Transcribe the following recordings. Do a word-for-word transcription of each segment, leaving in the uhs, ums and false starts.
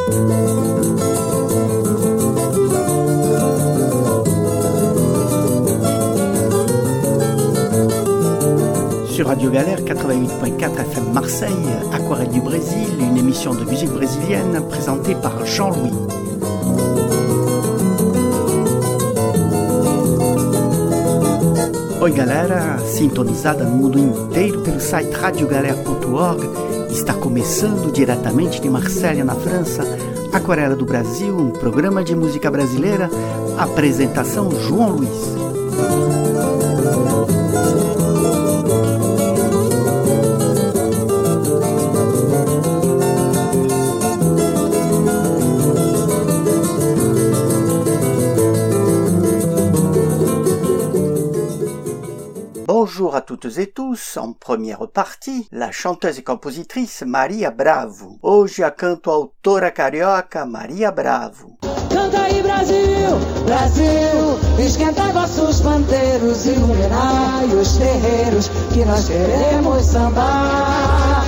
Sur Radio Galère quatre-vingt-huit point quatre F M Marseille, Aquarelle du Brésil, une émission de musique brésilienne présentée par Jean-Louis. Oi galera, sintonizada no mundo inteiro pelo site radio galera ponto org, está começando diretamente de Marselha, na França, Aquarela do Brasil, um programa de música brasileira, apresentação João Luiz. Bonjour à toutes et tous, en première partie, la chanteuse et compositrice Maria Bravo. Hoje a canto-autora carioca Maria Bravo. Canta aí Brasil, Brasil, esquenta vossos pandeiros, iluminai os terreiros, que nós queremos sambar.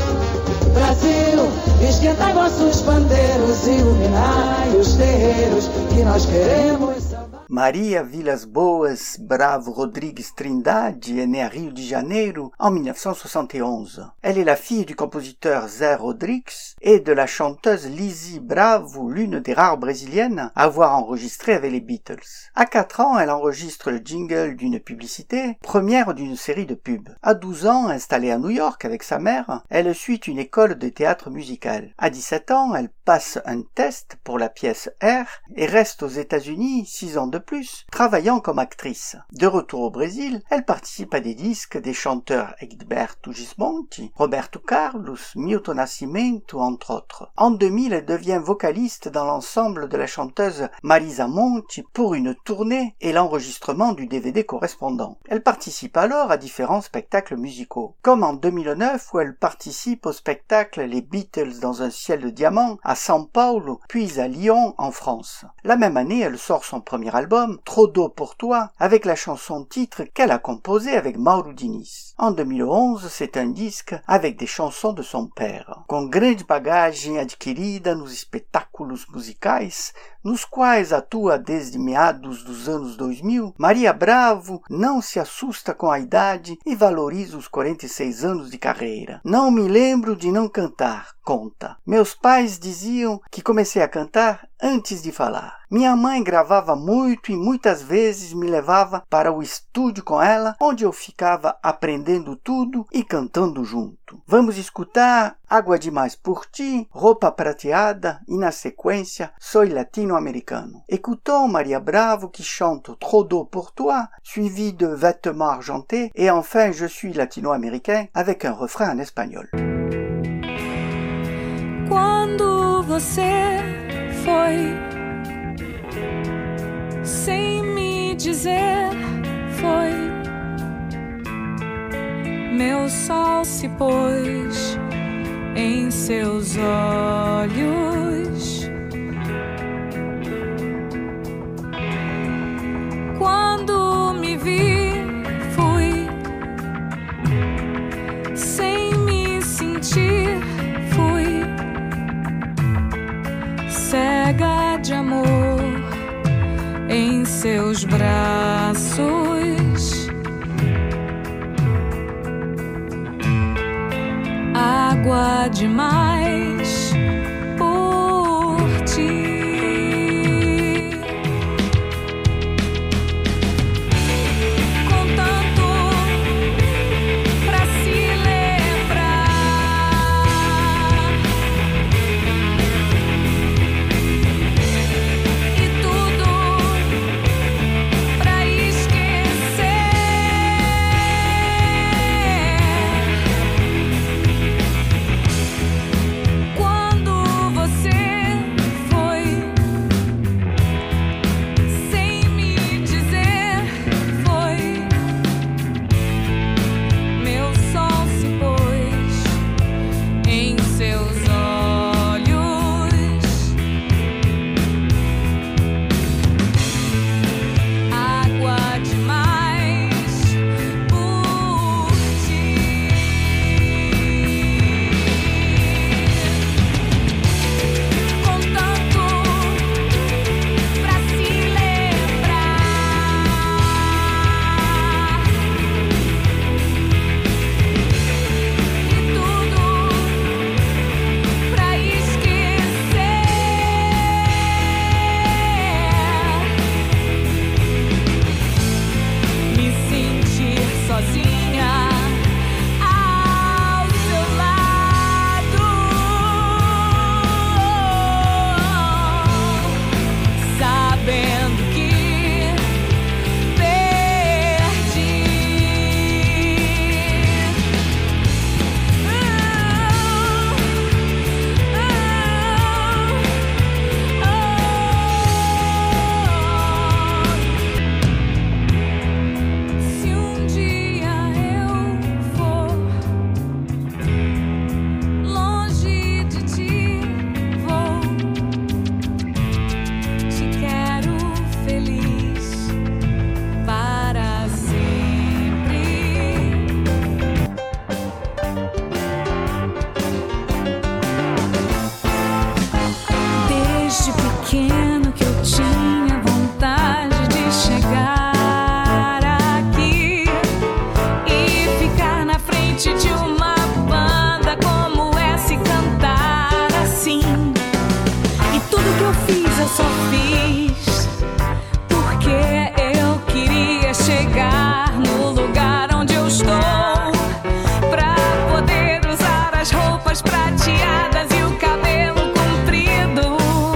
Brasil, esquenta vossos pandeiros, iluminai os terreiros, que nós queremos sambar. Maria Vilas Boas Bravo Rodrigues Trindade est née à Rio de Janeiro en dix-neuf cent soixante et onze. Elle est la fille du compositeur Zé Rodrigues et de la chanteuse Lizzy Bravo, l'une des rares brésiliennes à avoir enregistré avec les Beatles. À quatre ans, elle enregistre le jingle d'une publicité, première d'une série de pubs. À douze ans, installée à New York avec sa mère, elle suit une école de théâtre musical. À dix-sept ans, elle passe un test pour la pièce R et reste aux États-Unis six ans de plus, travaillant comme actrice. De retour au Brésil, elle participe à des disques des chanteurs Egberto Gismonti, Roberto Carlos, Milton Nascimento, entre autres. En deux mille, elle devient vocaliste dans l'ensemble de la chanteuse Marisa Monte pour une tournée et l'enregistrement du D V D correspondant. Elle participe alors à différents spectacles musicaux, comme en deux mille neuf où elle participe au spectacle Les Beatles dans un ciel de diamant à São Paulo, puis à Lyon en France. La même année, elle sort son premier album, Trop d'eau pour toi, avec la chanson-titre qu'elle a composée avec Mauro Diniz. En deux mille onze, c'est un disque avec des chansons de son père. Com grande bagagem adquirida nos espetáculos musicais, nos quais atua desde meados dos anos dois mil, Maria Bravo não se assusta com a idade e valoriza os quarenta e seis anos de carreira. Não me lembro de não cantar, conta. Meus pais diziam que comecei a cantar antes de falar. Minha mãe gravava muito e muitas vezes me levava para o estúdio com ela, onde eu ficava aprendendo tudo e cantando junto. Vamos escutar Água Demais por Ti, Roupa Prateada e, na sequência, Soy Latino-Americano. Écoutons Maria Bravo qui chante Trop d'eau pour toi, suivi de Vêtements argentés et enfin Je suis latino-américain avec un refrain en espagnol. Quando você foi, sem me dizer, foi, meu sol se pôs em seus olhos. Quando me vi, fui, sem me sentir, fui, cega de amor em seus braços. Água demais por ti. Com tanto pra se lembrar e tudo pra esquecer. Quando você foi tudo que eu fiz, eu só fiz porque eu queria chegar no lugar onde eu estou, pra poder usar as roupas prateadas e o cabelo comprido.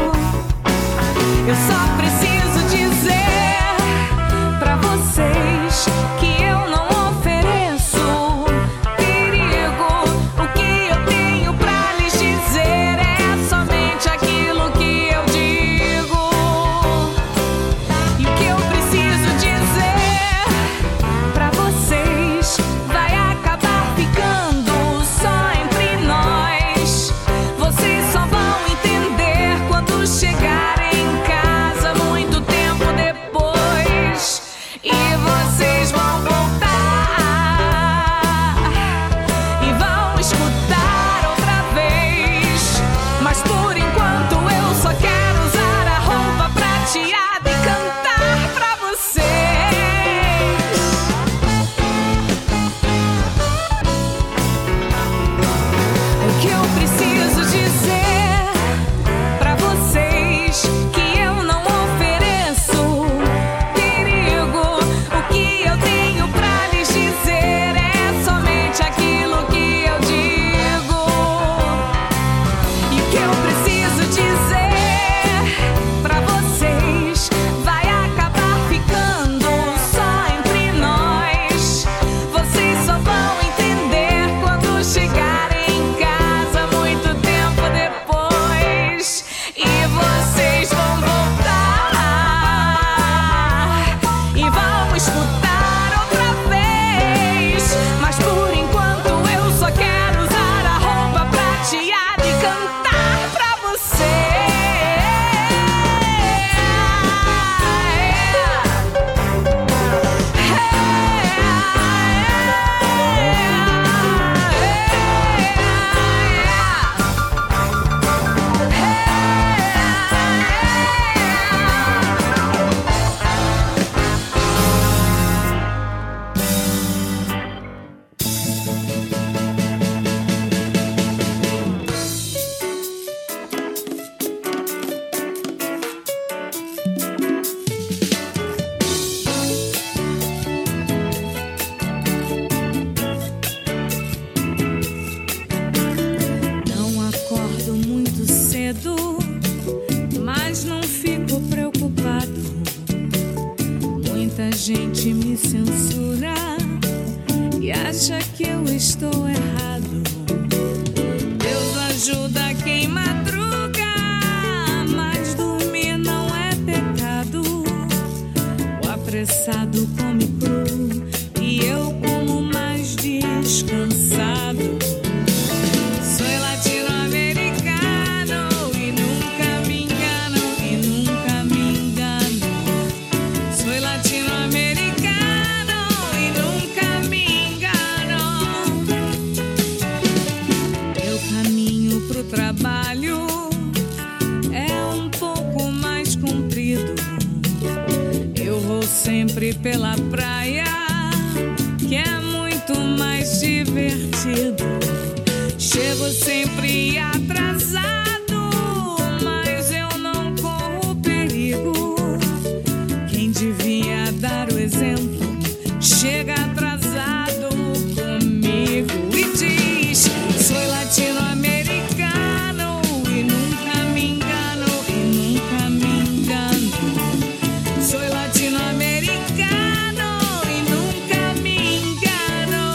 Eu só preciso dizer pra vocês que eu não ofereço perigo. O que eu tenho pra lhes dizer é somente aquilo que eu digo. E o que eu preciso dizer pra vocês vai acabar ficando só entre nós. Vocês só vão entender quando chegarem em casa muito tempo depois. E vocês vão voltar e vão escutar outra vez. Mas por enquanto eu só quero usar a roupa prateada e cantar pra vocês. O que eu preciso dizer pra vocês que eu não ofereço perigo. O que eu tenho pra lhes dizer é somente aquilo que eu digo. E o que eu preciso dizer pra vocês vai acabar ficando só entre nós. Vocês só vão entender quando chegarem em casa muito tempo depois. E vocês vão voltar e vão escutar outra vez. Mas por enquanto eu só quero usar a roupa prateada e cantar pra Não acordo muito cedo, mas não fico preocupado. Muita gente me censura e acha que eu estou errado. Deus ajuda quem madruga, mas dormir não é pecado. O apressado come cru e eu como mais descansado. Sou latino-americano e nunca me engano, e nunca me engano. Sou latino-americano e nunca me engano. Meu caminho pro trabalho é um pouco mais comprido. Eu vou sempre pela praia, que é muito mais divertido. Chego sempre atrasado, mas eu não corro perigo. Quem devia dar o exemplo chega atrasado comigo e diz: sou latino-americano e nunca me engano, e nunca me engano. Sou latino-americano e nunca me engano.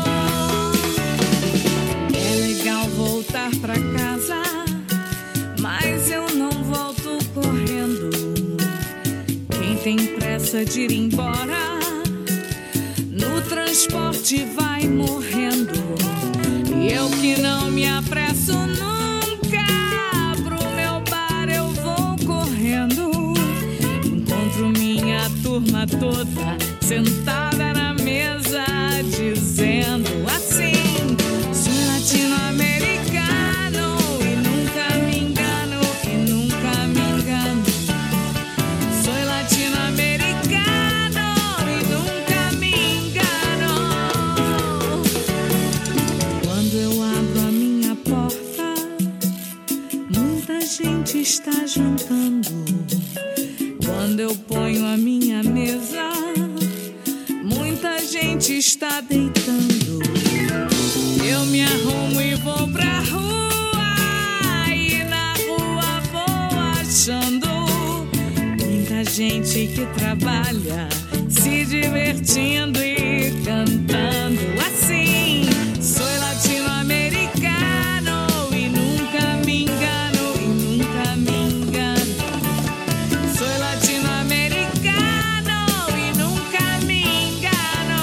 É legal voltar pra casa, mas eu não volto correndo. Quem tem pressa de ir embora, no transporte vai morrendo. E eu que não me apresso nunca, pro meu bar eu vou correndo. Encontro minha turma toda sentada na mesa, dizendo assim: sou latino-americano e nunca me engano, e nunca me engano. Sou latino-americano e nunca me engano. Quando eu abro a minha porta, muita gente gente está jantando, quando eu ponho a minha mesa, muita gente está deitando. Eu me arrumo e vou pra rua, e na rua vou achando muita gente que trabalha, se divertindo e cantando assim. Sou latino-americano e nunca me engano, e nunca me engano. Sou latino-americano e nunca me engano.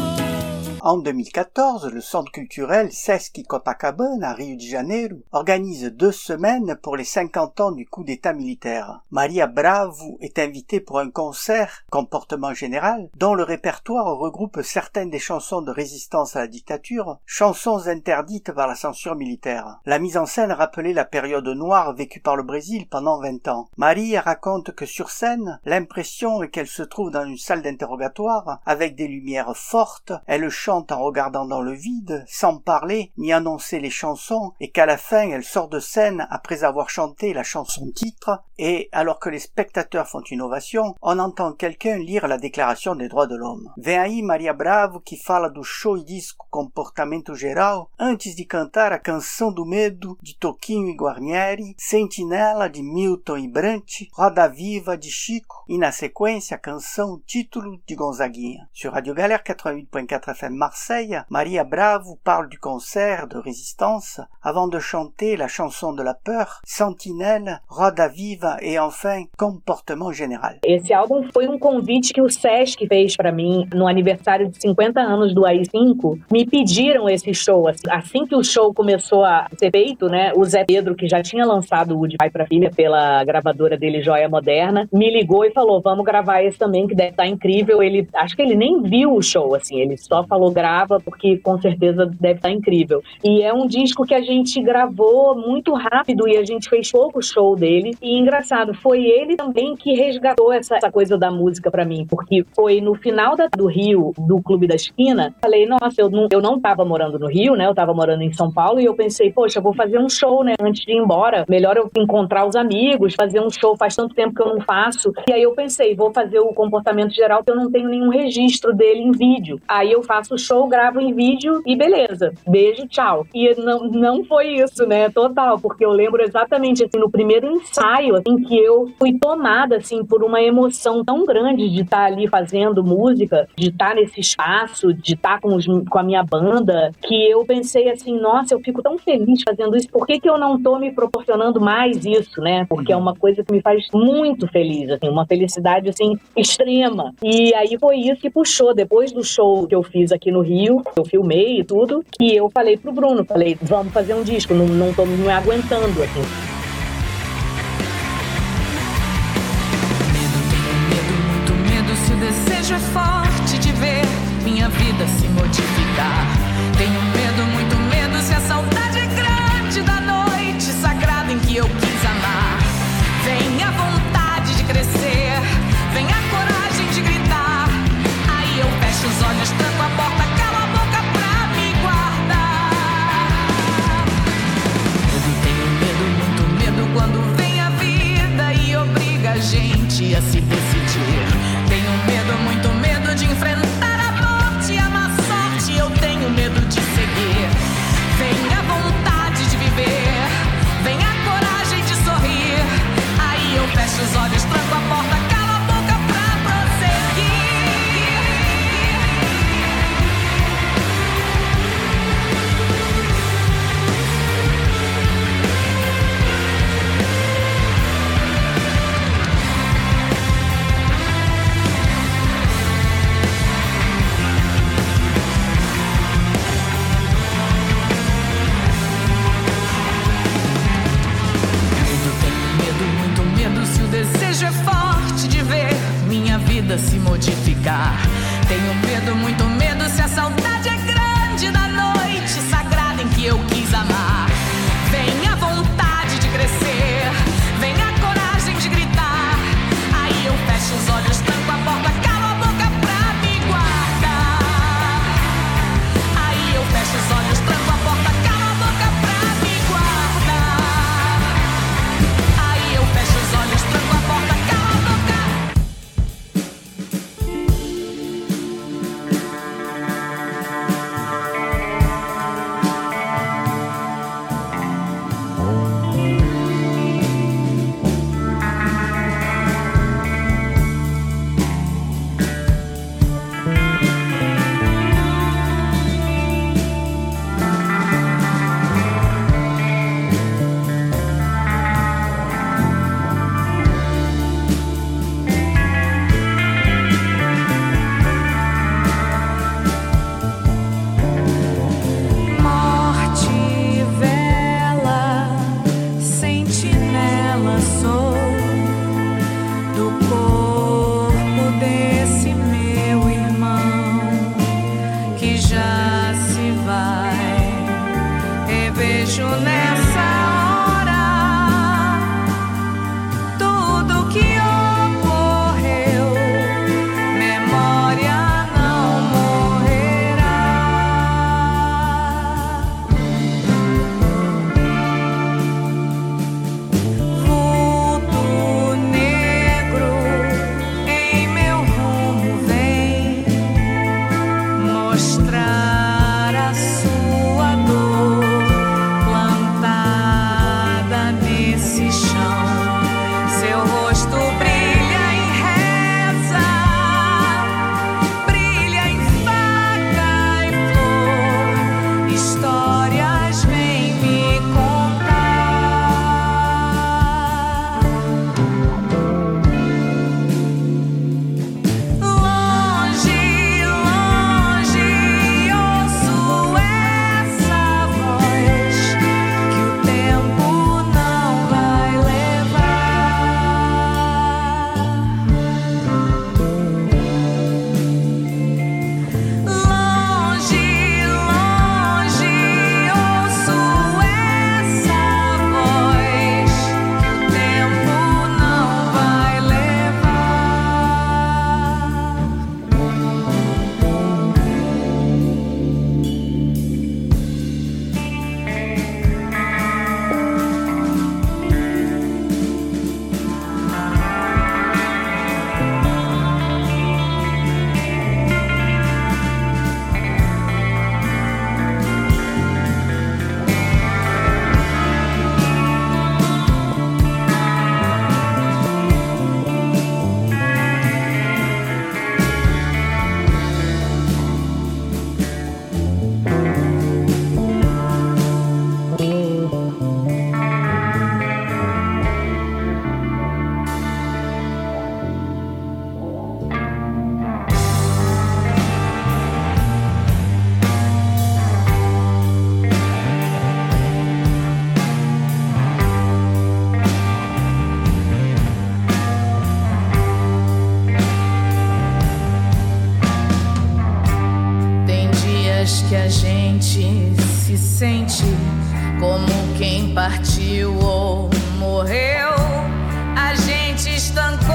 En deux mille quatorze, le Centre culturel Sesc Copacabana à Rio de Janeiro organise deux semaines pour les cinquante ans du coup d'État militaire. Maria Bravo est invitée pour un concert, Comportement général, dont le répertoire regroupe certaines des chansons de résistance à la dictature, chansons interdites par la censure militaire. La mise en scène rappelait la période noire vécue par le Brésil pendant vingt ans. Maria raconte que sur scène, l'impression est qu'elle se trouve dans une salle d'interrogatoire avec des lumières fortes, elle chante en regardant dans le vide, sans parler ni annoncer les chansons, et qu'à la fin elle sort de scène après avoir chanté la chanson titre, et alors que les spectateurs font une ovation, on entend quelqu'un lire la Déclaration des droits de l'homme. Vem aí Maria Bravo, que fala do show e disco Comportamento Geral, antes de cantar a Canção do Medo, de Toquinho e Guarnieri, Sentinela, de Milton e Brant, Roda Viva, de Chico, e na sequência a canção Título, de Gonzaguinha. Sur Radio Galère quatre-vingt-huit point quatre F M Marseille, Maria Bravo parle du concert de résistance avant de chanter la chanson de la peur, Sentinelle, Roda Viva e enfin Comportement Général. Esse álbum foi um convite que o Sesc fez para mim no aniversário de cinquenta anos do A I cinco. Me pediram esse show. Assim que o show começou a ser feito, né, o Zé Pedro, que já tinha lançado o De Pai pra Filha pela gravadora dele, Joia Moderna, me ligou e falou, vamos gravar esse também, que deve estar incrível. Ele, acho que ele nem viu o show, assim, ele só falou grava, porque com certeza deve estar incrível. E é um disco que a gente gravou muito rápido e a gente fez pouco show dele. E engraçado, foi ele também que resgatou essa, essa coisa da música pra mim, porque foi no final da, do Rio, do Clube da Esquina, falei, nossa, eu não, eu não tava morando no Rio, né, eu tava morando em São Paulo, e eu pensei, poxa, eu vou fazer um show, né, antes de ir embora, melhor eu encontrar os amigos, fazer um show, faz tanto tempo que eu não faço. E aí eu pensei, vou fazer o Comportamento Geral, que eu não tenho nenhum registro dele em vídeo. Aí eu faço o show, gravo em vídeo e beleza, beijo, tchau. E não, não foi isso, né, total, porque eu lembro exatamente, assim, no primeiro ensaio, assim, que eu fui tomada, assim, por uma emoção tão grande de estar ali fazendo música, de estar nesse espaço, de estar com, os, com a minha banda, que eu pensei assim, nossa, eu fico tão feliz fazendo isso, por que que eu não tô me proporcionando mais isso, né? Porque é uma coisa que me faz muito feliz, assim, uma felicidade, assim, extrema. E aí foi isso que puxou, depois do show que eu fiz aqui no Rio, eu filmei e tudo, que eu falei pro Bruno, falei, vamos fazer um disco, não, não tô me aguentando, assim. Desejo é forte de ver minha vida se modificar. Tenho medo, muito medo, se a saudade é grande da noite sagrada em que eu quis amar. Vem a vontade de crescer, vem a coragem de gritar. Aí eu fecho os olhos, tranco a porta, calo a boca pra me guardar. Medo, tenho medo, muito medo quando vem a vida e obriga a gente a se decidir. Tenho medo, muito medo de enfrentar a morte e a má sorte. Eu tenho medo de seguir. Vem a vontade de viver, vem a coragem de sorrir. Aí eu fecho os olhos, tranco a porta, calo a boca pra prosseguir. Desejo é forte de ver minha vida se modificar. Tenho medo, muito medo, se a saudade é grande da noite sagrada em que eu quis amar. Vem a vontade de crescer, vem a coragem de gritar. Aí eu fecho os olhos, tranco a porta, calo a boca pra me guardar. Aí eu fecho os olhos, tranco a porta, calo a boca pra me guardar. que a gente se sente como quem partiu ou morreu. A gente estancou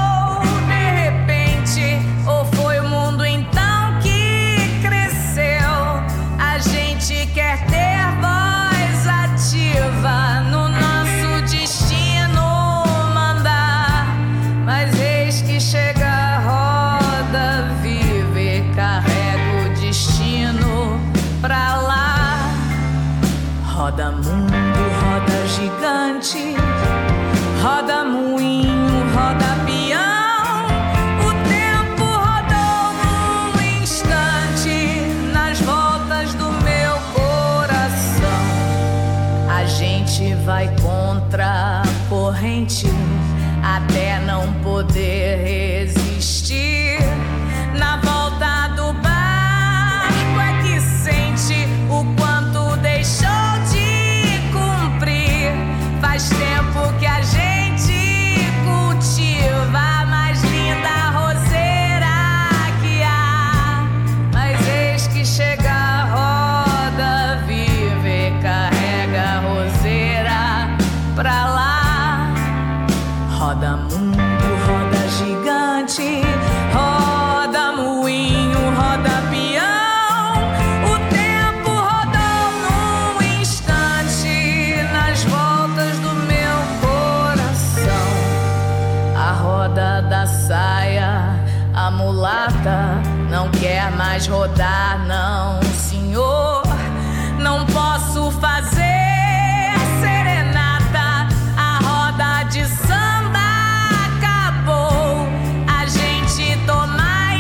de repente, ou foi o mundo então que cresceu? A gente quer ter voz ativa no nosso destino mandar, mas eis que chega a roda viva e carrega o destino pra lá. Roda mundo, roda gigante, roda moinho, roda peão. O tempo rodou num instante nas voltas do meu coração. A gente vai contra a corrente até não poder resistir. Na volta do barco é que sente o quanto deixou de cumprir. Faz tempo que a gente cultiva a mais linda roseira que há, mas eis que chega a roda viva e carrega a roseira pra lá. Roda mundo, roda gigante, roda moinho, roda peão. O tempo rodou num instante nas voltas do meu coração. A roda da saia, a mulata, não quer mais rodar, não, senhor. Não posso fazer serenata, a roda de samba acabou. A gente toma a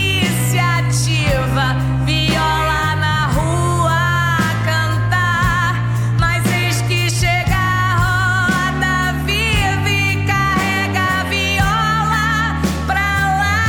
iniciativa, viola na rua cantar, mas eis que chega a roda viva e carrega a viola pra lá.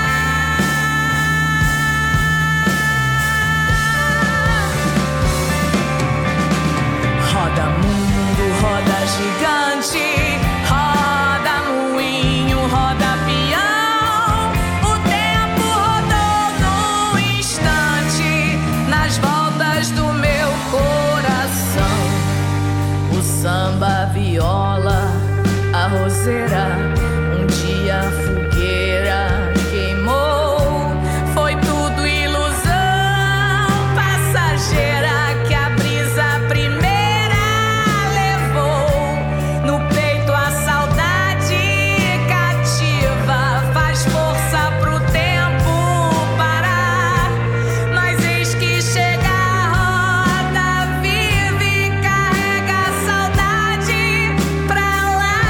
Roda mundo, roda gigante, roda moinho, roda peão. O tempo rodou num instante nas voltas do meu coração. O samba, a viola, a roseira, um dia a fogueira queimou. Foi tudo ilusão passageira que a brisa primeira levou. No peito a saudade cativa faz força pro tempo parar, mas eis que chega a roda viva e carrega a saudade pra lá.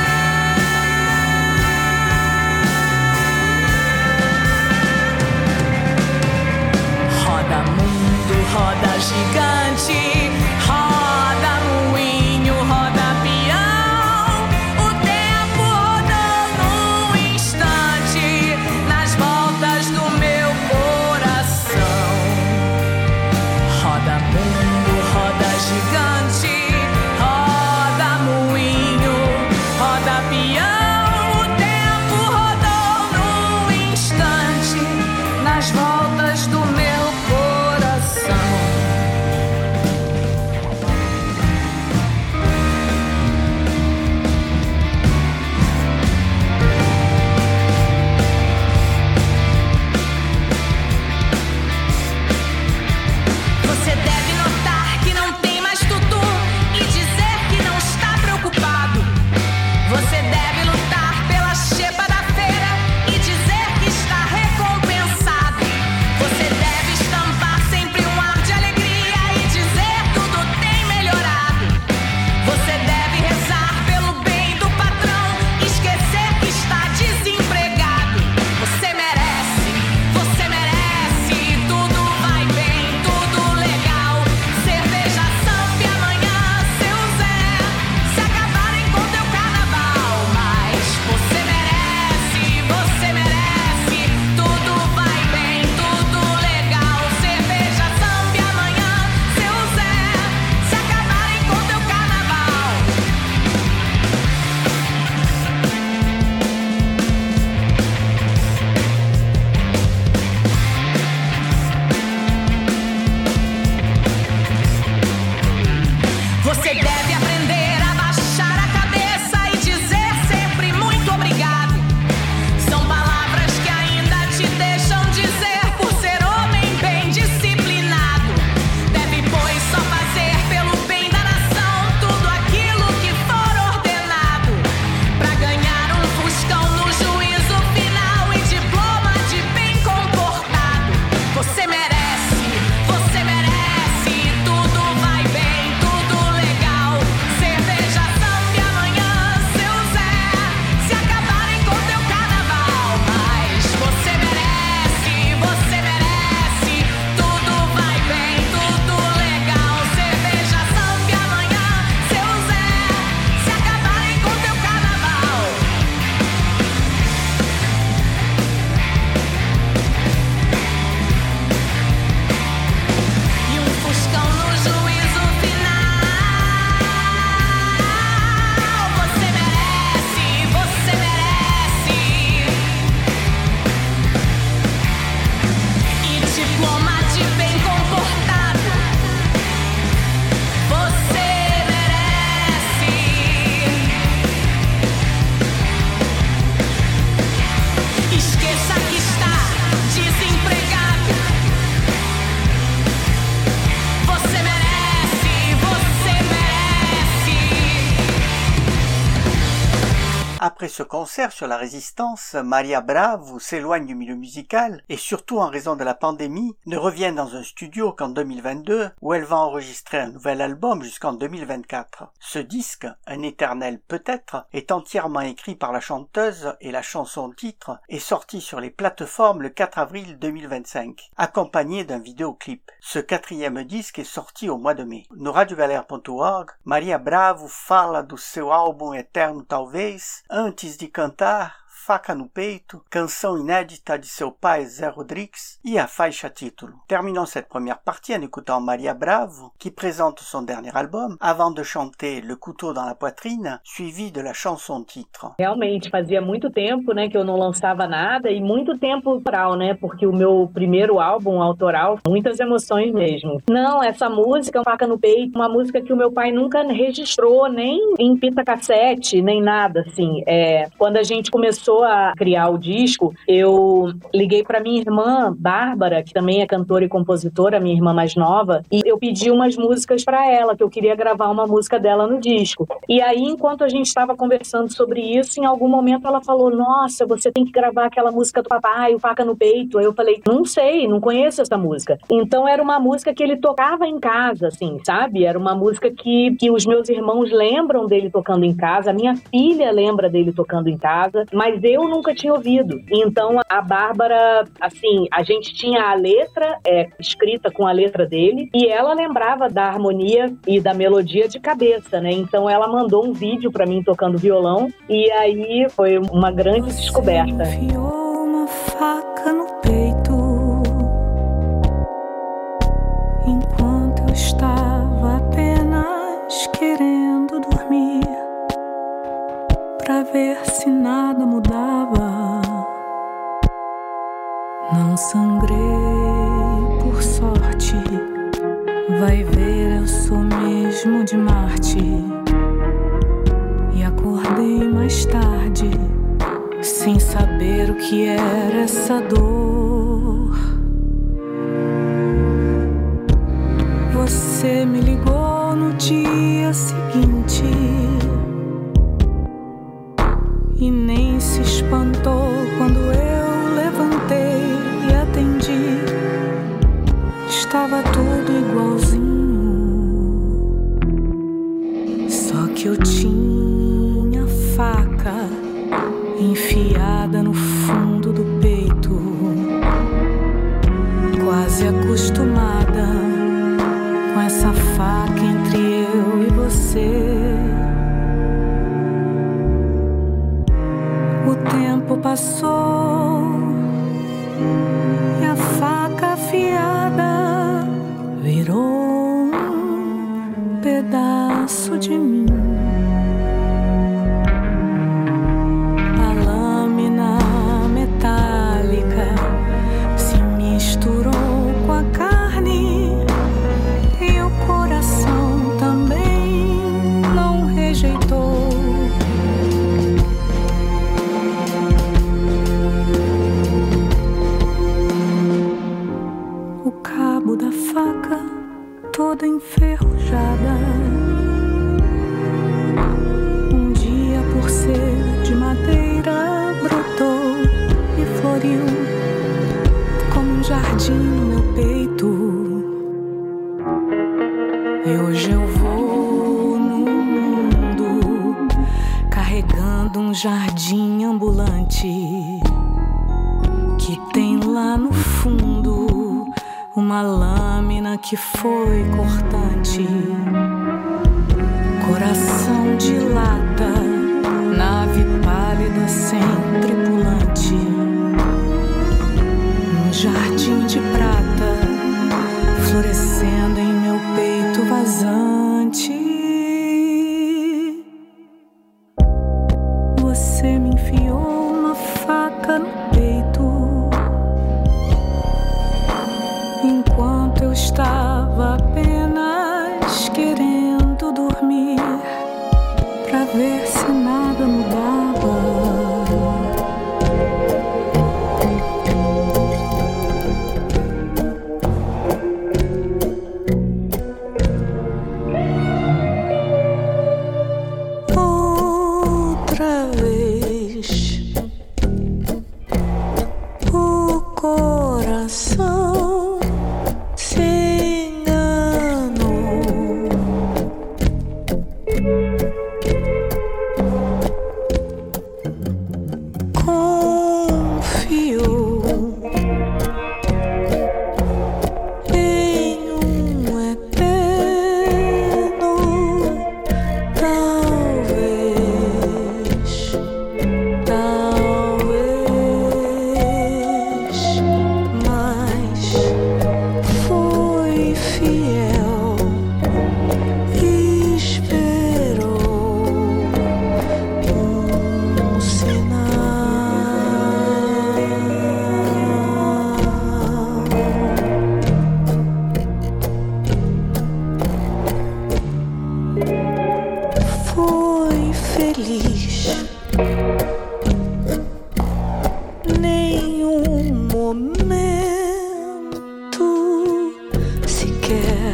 Roda mundo, roda gigante, roda moinho, roda peão. O tempo rodou num instante nas voltas do meu coração. Roda mundo, roda gigante, roda moinho, roda peão. O tempo rodou num instante nas voltas do meu coração. Você deve notar que não tem mais tutu e dizer que não está preocupado. Você deve lutar Après ce concert sur la résistance, Maria Bravo s'éloigne du milieu musical et surtout en raison de la pandémie, ne revient dans un studio qu'en deux mille vingt-deux où elle va enregistrer un nouvel album jusqu'en deux mille vingt-quatre. Ce disque, Un éternel peut-être, est entièrement écrit par la chanteuse et la chanson-titre est sorti sur les plateformes le quatre avril deux mille vingt-cinq, accompagné d'un vidéoclip. Ce quatrième disque est sorti au mois de mai. No radio galera ponto org, Maria Bravo fala do seu álbum Eterno Talvez, antes de cantar Faca no Peito, canção inédita de seu pai Zé Rodrigues, e a faixa título. Terminons cette première partie en écoutant Maria Bravo, qui présente son dernier album, avant de chanter Le Couteau dans la Poitrine, suivi de la chanson-titre. Realmente, fazia muito tempo, né, que eu não lançava nada, e muito tempo autoral, né, porque o meu primeiro álbum autoral, muitas emoções mesmo. Não, essa música, Faca no Peito, uma música que o meu pai nunca registrou, nem em fita cassete, nem nada, assim. É, quando a gente começou a criar o disco, eu liguei para minha irmã, Bárbara, que também é cantora e compositora, minha irmã mais nova, e eu pedi umas músicas para ela, que eu queria gravar uma música dela no disco. E aí, enquanto a gente estava conversando sobre isso, em algum momento ela falou, nossa, você tem que gravar aquela música do papai, o Faca no Peito. Aí eu falei, não sei, não conheço essa música. Então era uma música que ele tocava em casa, assim, sabe? Era uma música que, que os meus irmãos lembram dele tocando em casa, a minha filha lembra dele tocando em casa, mas eu nunca tinha ouvido. Então a Bárbara, assim, a gente tinha a letra é, escrita com a letra dele e ela lembrava da harmonia e da melodia de cabeça, né? Então ela mandou um vídeo pra mim tocando violão e aí foi uma grande Você descoberta. enfiou uma faca no peito enquanto eu estava apenas querendo dormir, pra ver se nada mudava. Não sangrei por sorte, vai ver, eu sou mesmo de Marte. E acordei mais tarde, sem saber o que era essa dor. Você me ligou no dia seguinte e nem se espantou quando eu levantei e atendi. Estava tudo igualzinho, só que eu tinha faca enfiada no fundo do peito, quase acostumada com essa faca entre eu e você. O tempo passou e a faca afiada virou um pedaço de mim. A lâmina metálica se misturou com a carne e o coração também não rejeitou. O cabo da faca toda enferrujada, um dia por ser de madeira brotou e floriu como um jardim no meu peito. E hoje eu vou no mundo carregando um jardim ambulante que tem lá no fundo uma lâmina que foi cortante. Coração de lata, nave pálida sem tripulante, um jardim de prata florescendo em meu peito vazante. Você me enfiou uma faca no peito enquanto eu estava apenas querendo dormir, pra ver se nada mudava. Outra vez Nenhum momento sequer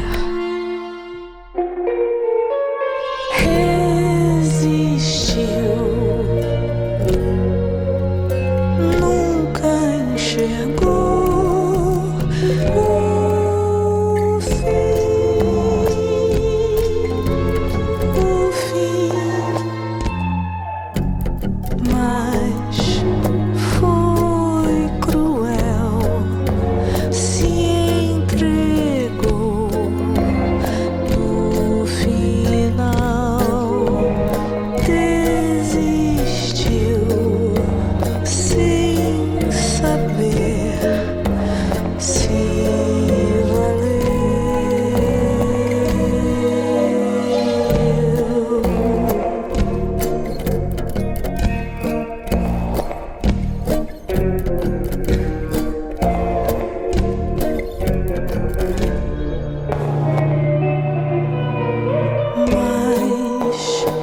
resistiu, nunca enxergou o fim, o fim, mas foi cruel, se entregou no final, desistiu sem saber se Mas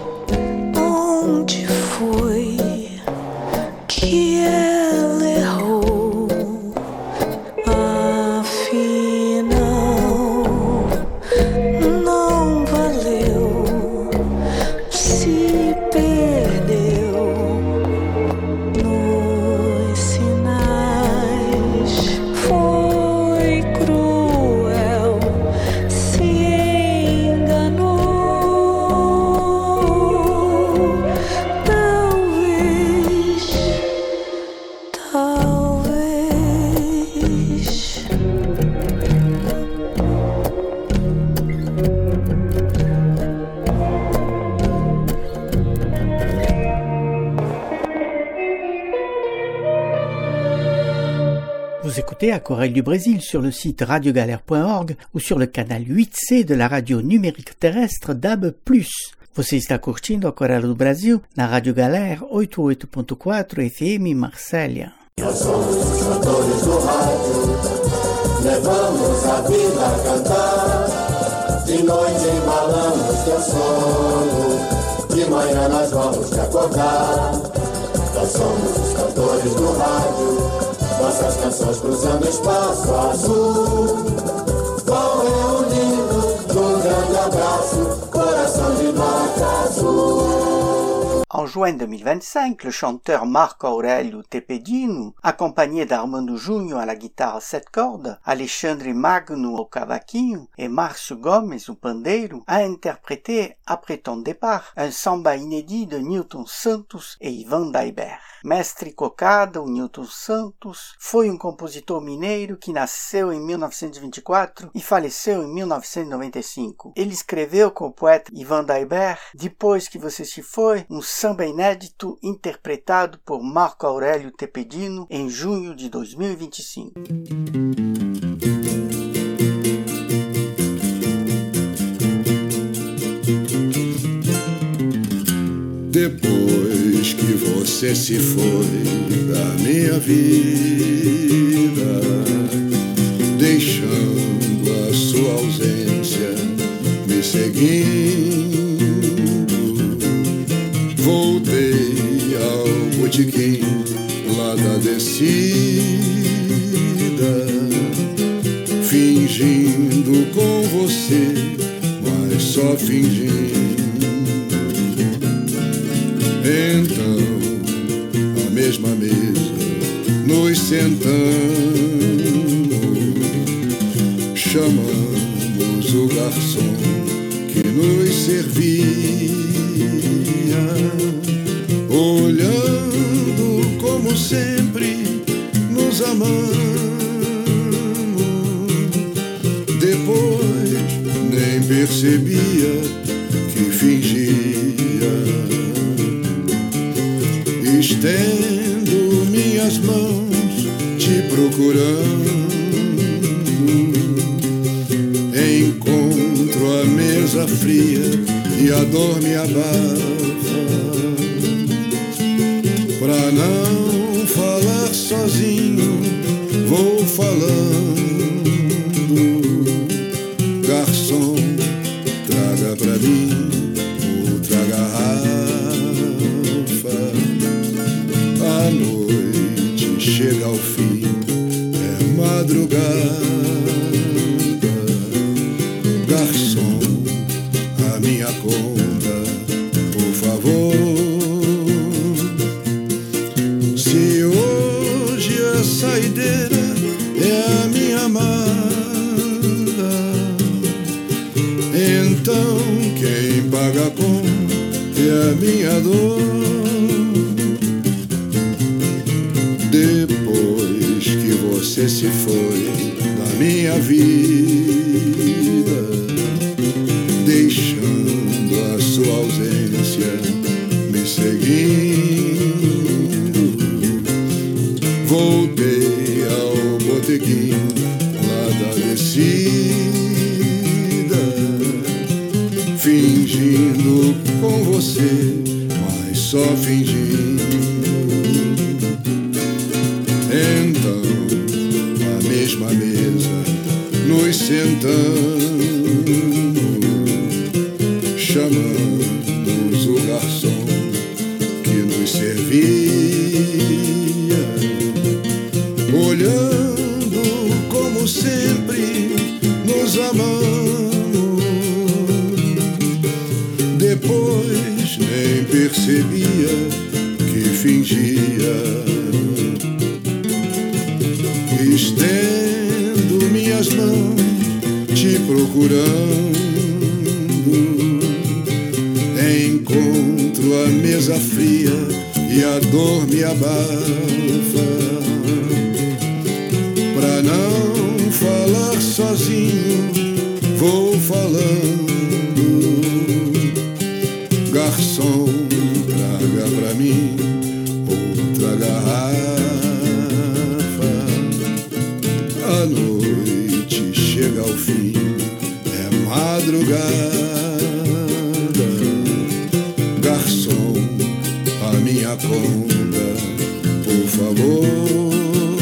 onde foi que ela errou? Afinal, não valeu, se perdeu nos sinais. Foi cruel, se enganou. Talvez, talvez. Vous écoutez Aquarelle du Brésil sur le site radiogalère point org ou sur le canal huit C de la radio numérique terrestre D A B plus. Você está curtindo Aquarelle do Brasil na Rádio Galera oitenta e oito ponto quatro F M Marsella. Nós somos os cantores do rádio, levamos a vida a cantar. De noite embalamos teu sono, de manhã nós vamos te acordar. Nós somos os cantores do rádio, nossas canções cruzando espaço azul. Vão reunindo num grande abraço, coração de nota azul. En juin deux mille vingt-cinq, le chanteur Marco Aurélio Tepedino, accompagné d'Armando Júnior à la guitare à sept cordes, Alexandre Magno au cavaquinho et Márcio Gomes au pandeiro, a interprété, après ton départ, un samba inédit de Newton Santos e Ivan Daiber. Mestre Cocada, o Newton Santos, foi um compositor mineiro que nasceu em mil novecentos e vinte e quatro e faleceu em mil novecentos e noventa e cinco. Ele escreveu com o poeta Ivan Daiber, Depois que você se foi, um samba inédito interpretado por Marco Aurélio Tepedino em junho de dois mil e vinte e cinco. Depois que você se foi da minha vida, deixando a sua ausência me seguindo, voltei ao botequim lá da descida, fingindo com você, mas só fingindo. Então, à mesma mesa, nos sentamos, chamamos o garçom que nos servia, olhando como sempre nos amamos. Depois nem percebia que fingia. Estendo minhas mãos te procurando, encontro a mesa fria e a dor me abafa. Pra não falar sozinho, vou falando. Garçom, traga pra mim outra garrafa. chega ao fim, é madrugada. Garçom, a minha conta, por favor. Se hoje a saideira é a minha amada, então quem paga a conta é a minha dor. Depois que você se foi da minha vida, deixando a sua ausência me seguindo, voltei ao botequim lá da descida, fingindo com você, mas só fingindo. Então, na mesma mesa, nos sentamos, chamamos o garçom que nos servia, olhando como sempre nos amamos. Depois nem percebia que fingia. Estendo minhas mãos te procurando, encontro a mesa fria e a dor me abafa. Pra não falar sozinho, vou falando. Garçom, traga pra mim outra garrafa. A noite chega ao fim, é madrugada. Garçom, a minha conta, por favor.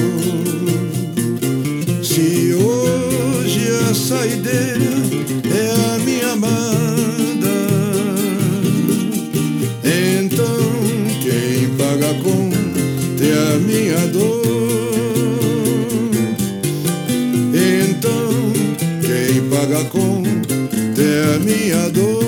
Se hoje a saideira é a minha amada, então quem paga a conta é a minha dor. Paga a conta é a minha dor.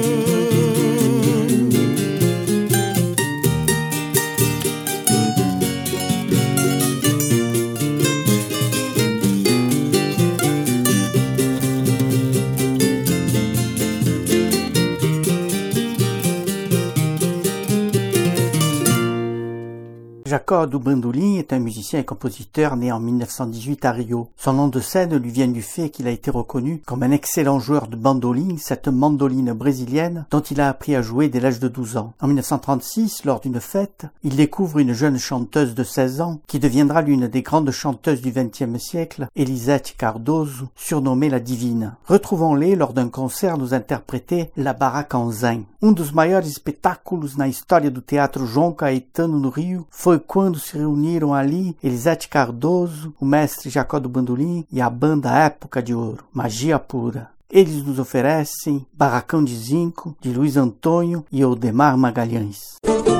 Jacob do Bandolim est un musicien et compositeur né en mille neuf cent dix-huit à Rio. Son nom de scène lui vient du fait qu'il a été reconnu comme un excellent joueur de bandoline, cette mandoline brésilienne dont il a appris à jouer dès l'âge de douze ans. En mille neuf cent trente-six, lors d'une fête, il découvre une jeune chanteuse de seize ans qui deviendra l'une des grandes chanteuses du vingtième siècle, Elisete Cardoso, surnommée la Divine. Retrouvons-les lors d'un concert nous interpréter La Barraca en Zen. Um dos maiores espetáculos na história do Teatro João Caetano no Rio foi quando se reuniram ali Elisete Cardoso, o mestre Jacó do Bandolim e a banda Época de Ouro. Magia pura. Eles nos oferecem Barracão de Zinco, de Luiz Antônio e Odemar Magalhães.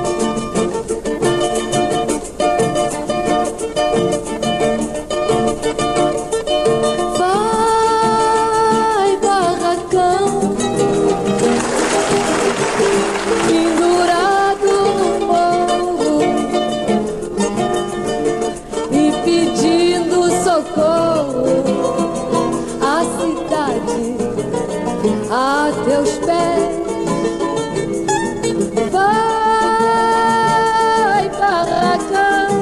A teus pés, vai, barracão,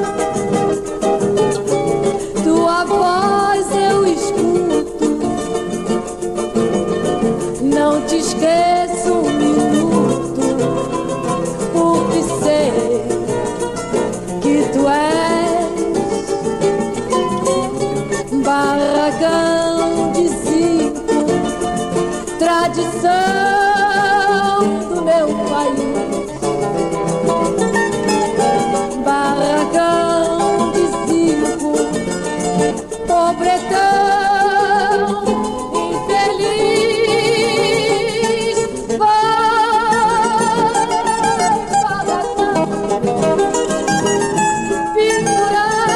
tua voz eu escuto, não te esqueço um minuto, porque sei que tu és barracão de zinco. Tradição do meu país, barracão de zinco, pobretão infeliz, vai, barracão, pendurar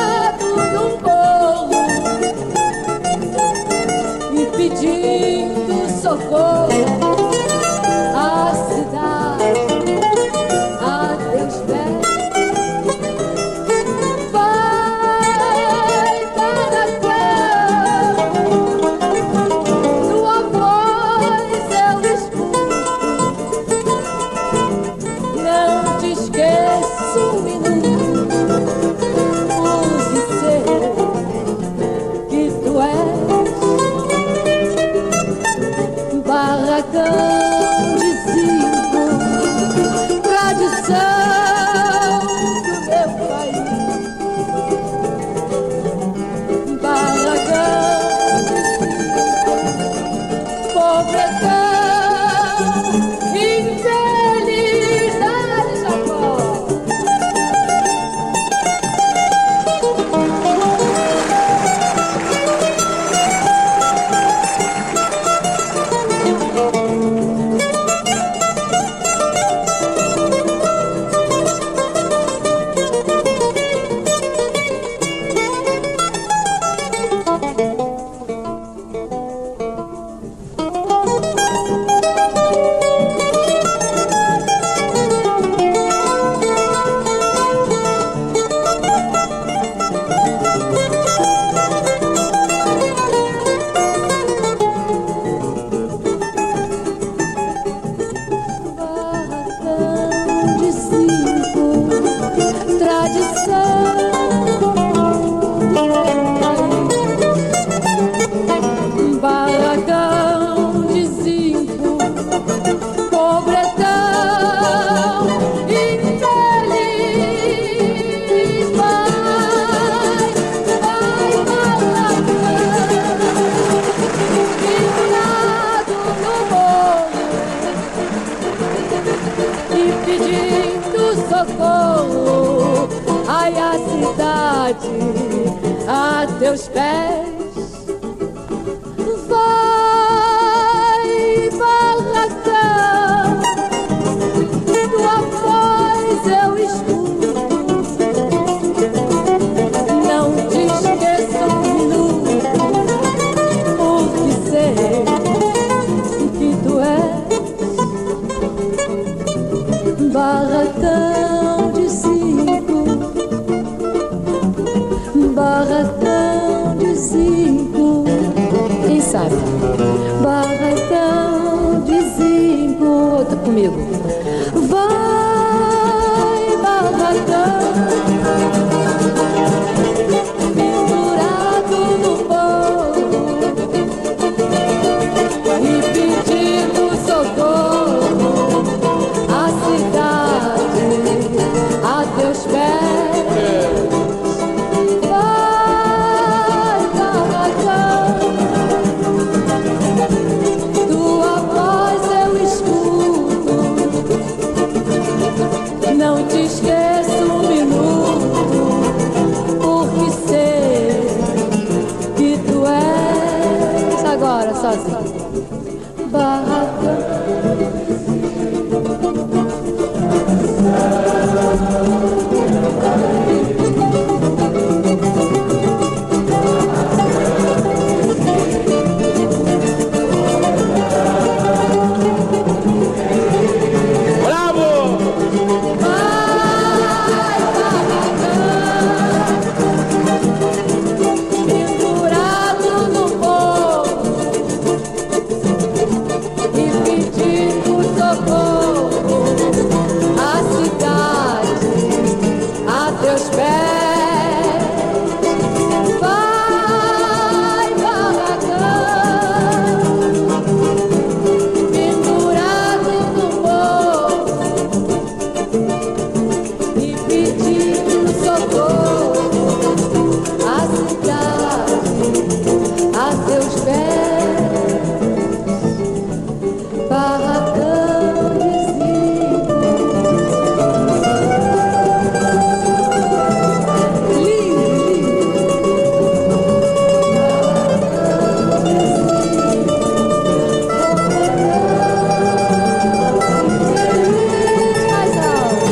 a teus pés. Vai, barracão, tua voz eu escuto. Não te esqueça um minuto, porque sei que tu és barracão de cinco, barracão de cinco. Quem sabe? Barracão de cinco. Tá comigo. Vai, barracão, pendurado no bolo e pedindo socorro à cidade, a teus pés. Vai, barracão, tua voz eu escuto. Não te esqueço um minuto, porque sei que tu és. Agora, sozinho. Barracão. Pendurado no bolo e pedindo socorro à cidade, a teus pés. Vai, barracão, pendurado no bolo e pedindo socorro à cidade, a teus pés. Barracão de cinco. Lindo, lindo. Mais alto.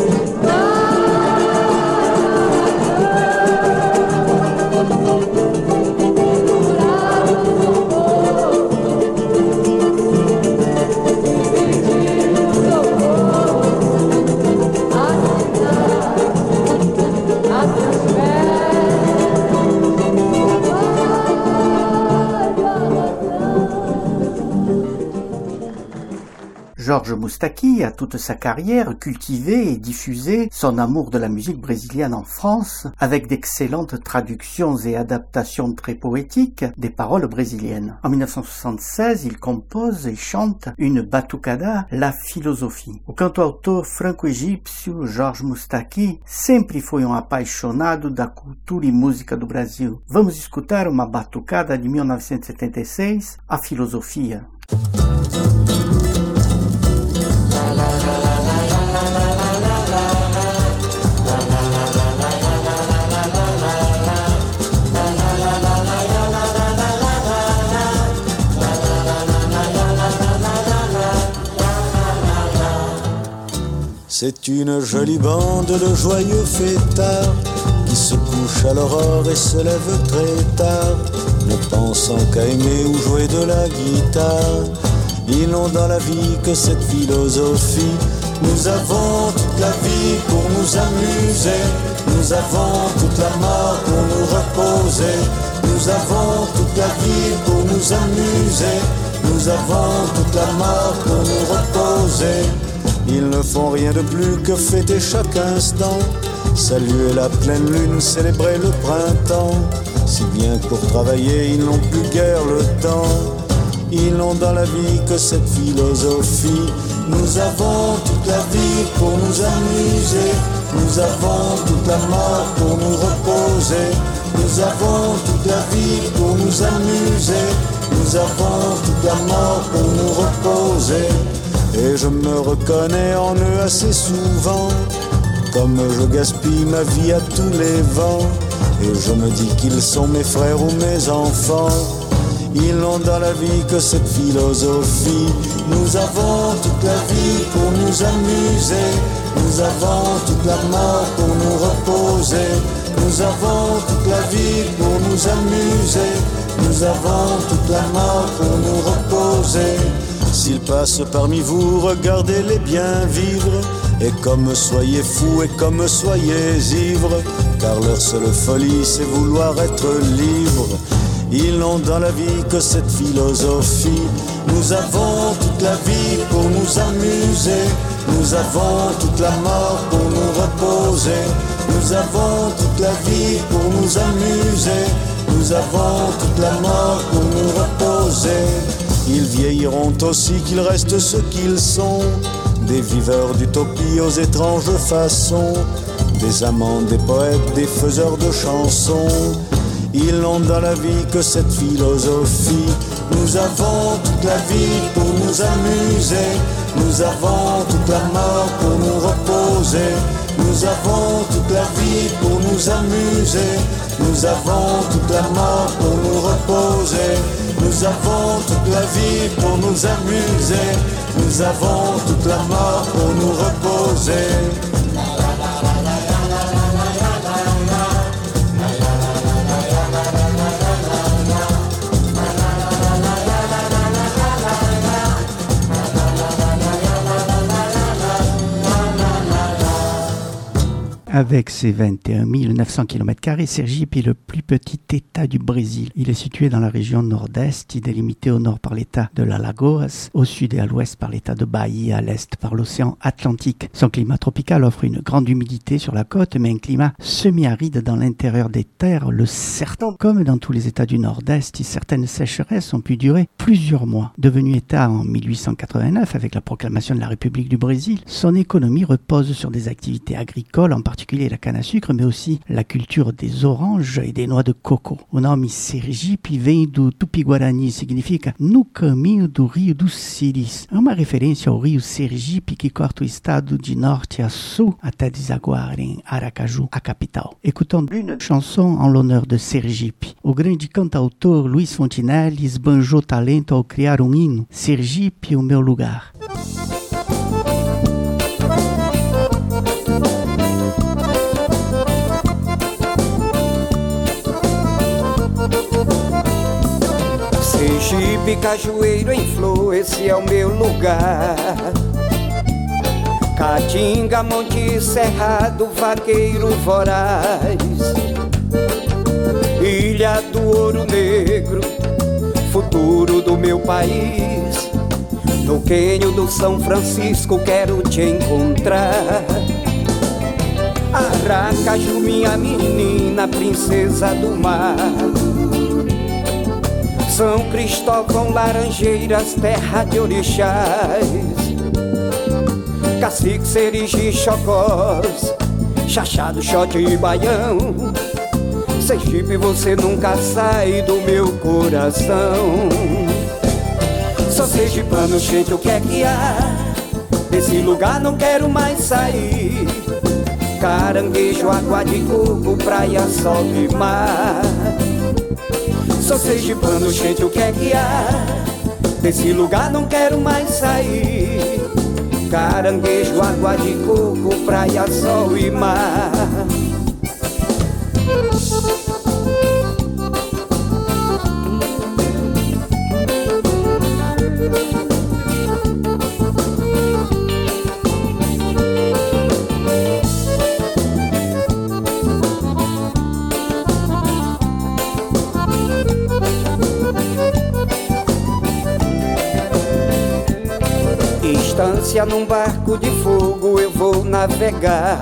Georges Moustaki a toute sa carrière cultivé et diffusé son amour de la musique brésilienne en France avec d'excellentes traductions et adaptations très poétiques des paroles brésiliennes. En mille neuf cent soixante-seize, il compose et chante une batucada, La Filosofia. O cantautor franco-egípcio Georges Moustaki sempre foi um apaixonado da cultura e música do Brasil. Vamos escutar uma batucada de mil novecentos e setenta e seis, A Filosofia. C'est une jolie bande de joyeux fêtards qui se couchent à l'aurore et se lèvent très tard, ne pensant qu'à aimer ou jouer de la guitare. Ils n'ont dans la vie que cette philosophie: nous avons toute la vie pour nous amuser, nous avons toute la mort pour nous reposer, nous avons toute la vie pour nous amuser, nous avons toute la mort pour nous reposer. Ils ne font rien de plus que fêter chaque instant, saluer la pleine lune, célébrer le printemps, si bien que pour travailler ils n'ont plus guère le temps. Ils n'ont dans la vie que cette philosophie: nous avons toute la vie pour nous amuser, nous avons toute la mort pour nous reposer, nous avons toute la vie pour nous amuser, nous avons toute la mort pour nous reposer. Et je me reconnais en eux assez souvent, comme je gaspille ma vie à tous les vents. Et je me dis qu'ils sont mes frères ou mes enfants. Ils n'ont dans la vie que cette philosophie. Nous avons toute la vie pour nous amuser. Nous avons toute la mort pour nous reposer. Nous avons toute la vie pour nous amuser. Nous avons toute la mort pour nous reposer. S'ils passent parmi vous, regardez-les bien vivre. Et comme soyez fous et comme soyez ivres, car leur seule folie c'est vouloir être libres. Ils n'ont dans la vie que cette philosophie. Nous avons toute la vie pour nous amuser. Nous avons toute la mort pour nous reposer. Nous avons toute la vie pour nous amuser. Nous avons toute la mort pour nous reposer. Ils vieilliront aussi qu'ils restent ce qu'ils sont, des viveurs d'utopie aux étranges façons, des amants, des poètes, des faiseurs de chansons. Ils n'ont dans la vie que cette philosophie. Nous avons toute la vie pour nous amuser. Nous avons toute la mort pour nous reposer. Nous avons toute la vie pour nous amuser. Nous avons toute la mort pour nous reposer. Nous avons toute la vie pour nous amuser. Nous avons toute la mort pour nous reposer. Avec ses vingt et un mille neuf cents kilomètres carrés, Sergipe est le plus petit État du Brésil. Il est situé dans la région nord-est, il est délimité au nord par l'État de l'Alagoas, au sud et à l'ouest par l'État de Bahia, à l'est par l'océan Atlantique. Son climat tropical offre une grande humidité sur la côte, mais un climat semi-aride dans l'intérieur des terres, le sertão. Comme dans tous les États du nord-est, certaines sécheresses ont pu durer plusieurs mois. Devenu État en mille huit cent quatre-vingt-neuf avec la proclamation de la République du Brésil, son économie repose sur des activités agricoles, en particulier la canne à sucre, mais aussi la culture des oranges e des noix de coco. O nome Sergipe vem do Tupi-Guarani, significa no caminho do Rio dos Siris. É uma referência ao rio Sergipe que corta o estado de norte a sul até desaguar em Aracaju, a capital. Écoutons une chanson en l'honneur de Sergipe. O grande cantautor Luiz Fontinelli esbanjou talento ao criar um hino, Sergipe, o meu lugar. Sergipe, cajueiro em flor, esse é o meu lugar. Caatinga, monte cerrado, vaqueiro voraz. Ilha do Ouro Negro, futuro do meu país. No quênio do São Francisco quero te encontrar. Aracaju, minha menina, princesa do mar. São Cristóvão, Laranjeiras, terra de orixás. Cacique, Serigi, Chocós, Chachado, Xote e Baião. Sergipe, você nunca sai do meu coração. Sou sergipano, gente, o que é que há? Desse lugar não quero mais sair. Caranguejo, água de coco, praia, sol e mar. Sou sergipano, gente, o que é que há? Desse lugar não quero mais sair. Caranguejo, água de coco, praia, sol e mar. Estância num barco de fogo eu vou navegar.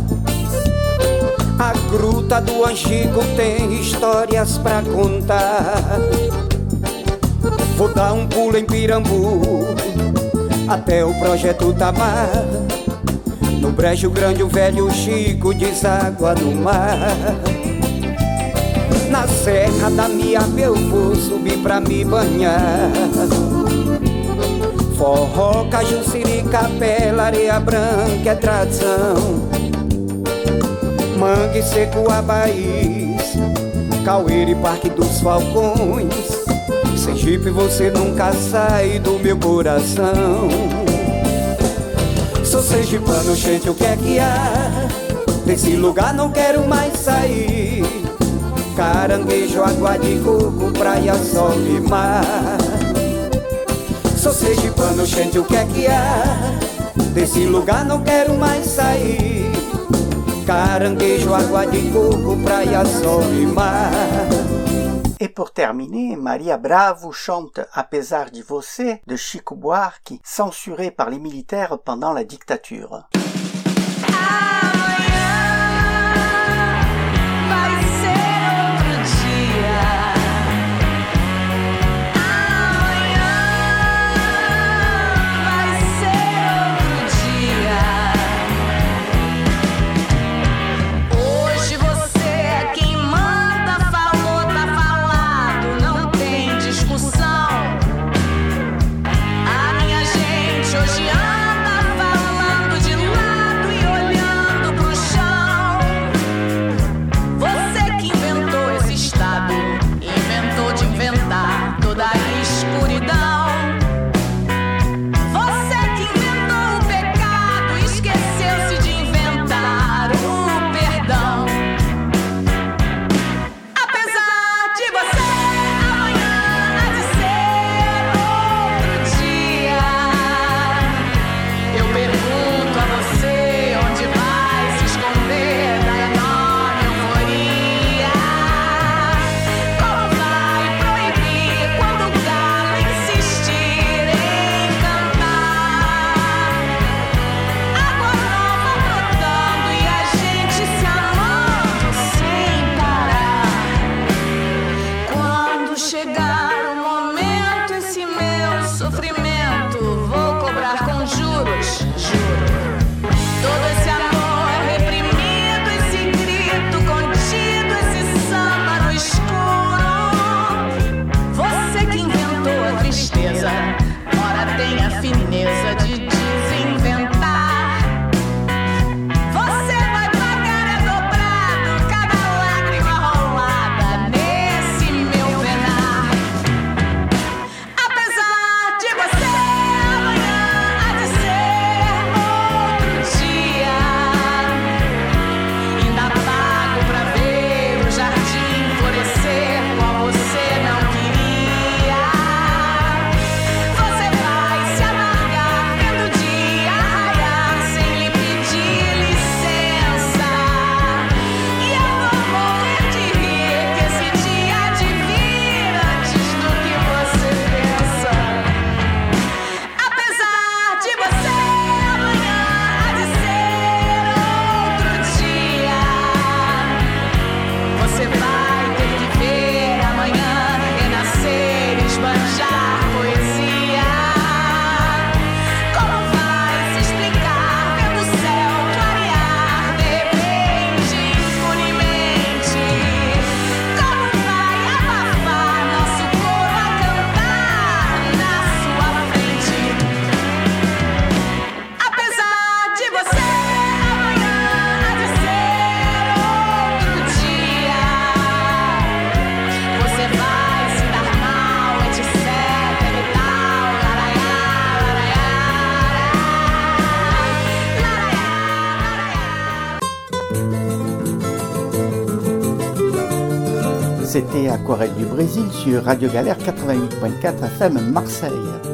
A gruta do Angico tem histórias pra contar. Vou dar um pulo em Pirambu até o projeto Tamar. No Brejo Grande o velho Chico deságua no mar. Na Serra da Miaba eu vou subir pra me banhar. Forró, caju, siri, capela, areia branca é tradição. Mangue Seco, Abaís, Caueiro e Parque dos Falcões. Sergipe, você nunca sai do meu coração. Sou sergipano, gente, o que é que há? Desse lugar não quero mais sair. Caranguejo, água de coco, praia, sol e mar. Sou sergipano, gente, o que é que há? Desse lugar não quero mais sair. Caranguejo, água de coco, praia, sol e mar. Et pour terminer, Maria Bravo chante Apesar de Você de Chico Buarque, censuré par les militaires pendant la dictature. C'était Aquarelle du Brésil sur Radio Galère quatre-vingt-huit point quatre F M Marseille.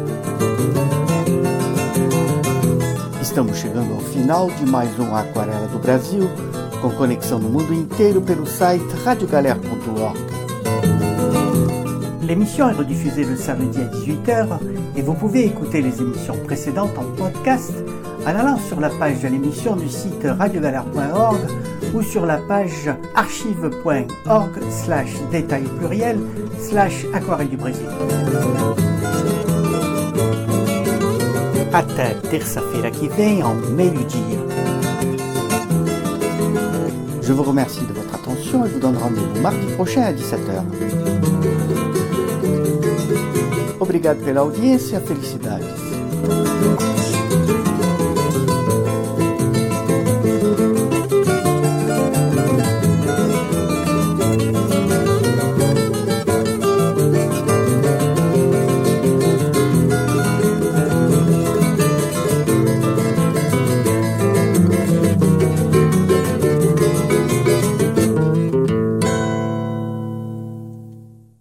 Estamos chegando ao final de mais um Aquarela do Brasil, com conexão no mundo inteiro pelo site radio galère point org. L'émission est rediffusée le samedi à dix-huit heures et vous pouvez écouter les émissions précédentes en podcast en allant sur la page de l'émission du site radio galère point org ou sur la page archive point org slash détail pluriel slash aquarelle du Brésil. Até terça-feira que vem ao meio-dia. Je vous remercie de votre attention et vous donne rendez-vous mardi prochain à dix-sept heures. Obrigado pela audiência, felicidades.